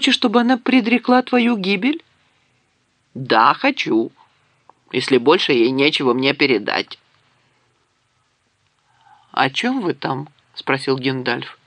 хочешь, чтобы она предрекла твою гибель? Да, хочу, если больше ей нечего мне передать. О чем вы там? Спросил Гендальф.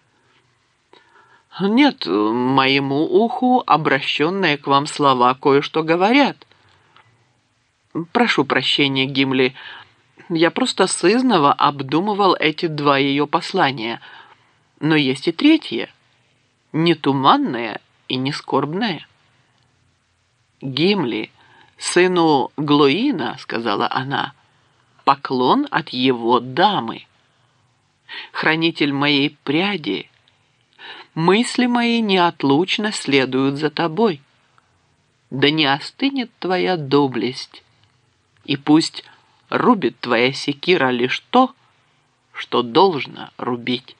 Нет, моему уху обращенные к вам слова кое-что говорят. Прошу прощения, Гимли. Я просто сызнова обдумывал эти два ее послания. Но есть и третье. Не туманное и не скорбное. Гимли, сыну Глоина, сказала она, поклон от его дамы. Хранитель моей пряди, мысли мои неотлучно следуют за тобой. Да не остынет твоя доблесть, и пусть рубит твоя секира лишь то, что должно рубить.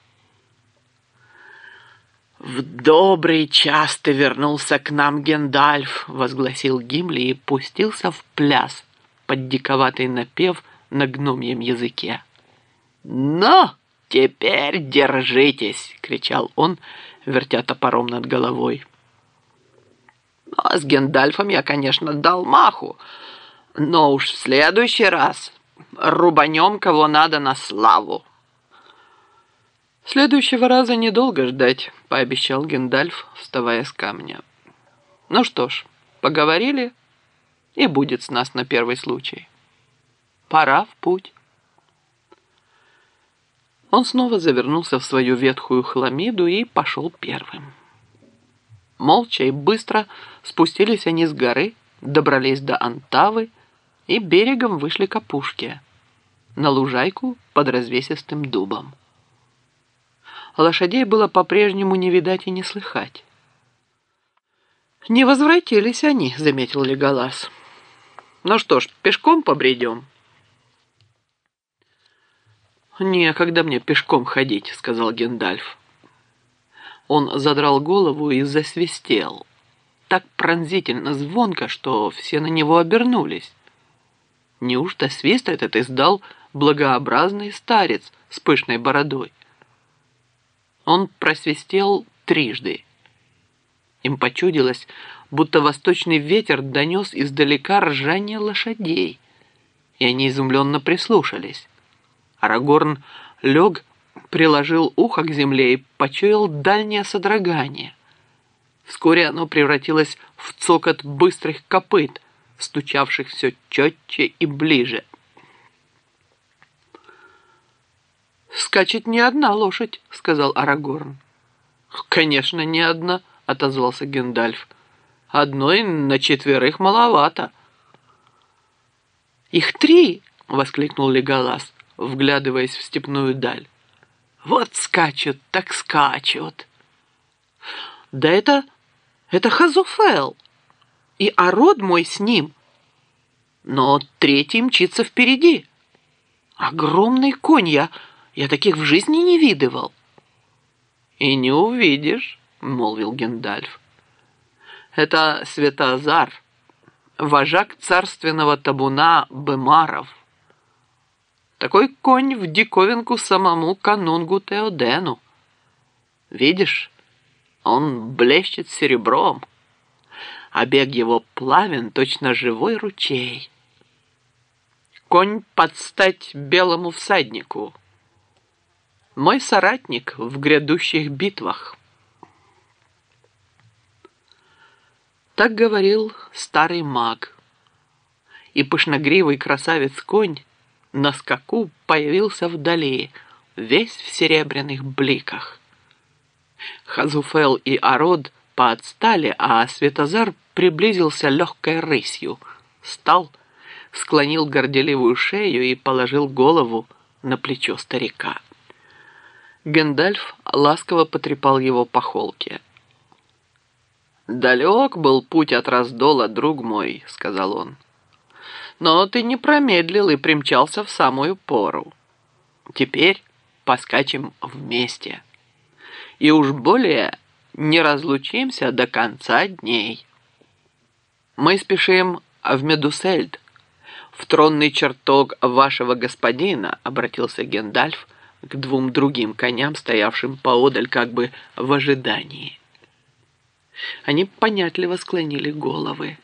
«В добрый час ты вернулся к нам, Гендальф!» — возгласил Гимли и пустился в пляс под диковатый напев на гномьем языке. «Но теперь держитесь!» — кричал он, вертя топором над головой. «А с Гендальфом я, конечно, дал маху, но уж в следующий раз рубанем кого надо на славу». «Следующего раза недолго ждать», — пообещал Гендальф, вставая с камня. «Ну что ж, поговорили, и будет с нас на первый случай. Пора в путь». Он снова завернулся в свою ветхую хламиду и пошел первым. Молча и быстро спустились они с горы, добрались до Антавы и берегом вышли к опушке, на лужайку под развесистым дубом. Лошадей было по-прежнему не видать и не слыхать. «Не возвратились они», — заметил Леголас. «Ну что ж, пешком побредем?» «Некогда мне пешком ходить», — сказал Гендальф. Он задрал голову и засвистел. Так пронзительно звонко, что все на него обернулись. Неужто свист этот издал благообразный старец с пышной бородой? Он просвистел трижды. Им почудилось, будто восточный ветер донес издалека ржание лошадей, и они изумленно прислушались. Арагорн лег, приложил ухо к земле и почуял дальнее содрогание. Вскоре оно превратилось в цокот быстрых копыт, стучавших все четче и ближе. «Скачет не одна лошадь», — сказал Арагорн. «Конечно, не одна», — отозвался Гендальф. «Одной на четверых маловато». «Их три!» — воскликнул Леголас, вглядываясь в степную даль. «Вот скачут, так скачут!» «Да это Хазуфэл, и Арод мой с ним. Но третий мчится впереди. Огромный конь, я таких в жизни не видывал». «И не увидишь», — молвил Гендальф. «Это Светозар, вожак царственного табуна Бемаров. Такой конь в диковинку самому канунгу Теодену. Видишь, он блещет серебром, а бег его плавен, точно живой ручей. Конь под стать белому всаднику. Мой соратник в грядущих битвах». Так говорил старый маг, и пышногривый красавец-конь на скаку появился вдали, весь в серебряных бликах. Хазуфэл и Арод поотстали, а Светозар приблизился легкой рысью, встал, склонил горделивую шею и положил голову на плечо старика. Гендальф ласково потрепал его по холке. «Далек был путь от раздола, друг мой», — сказал он. «Но ты не промедлил и примчался в самую пору. Теперь поскачем вместе. И уж более не разлучимся до конца дней. Мы спешим в Медусельд, в тронный чертог вашего господина», — обратился Гендальф к двум другим коням, стоявшим поодаль как бы в ожидании. Они понятливо склонили головы.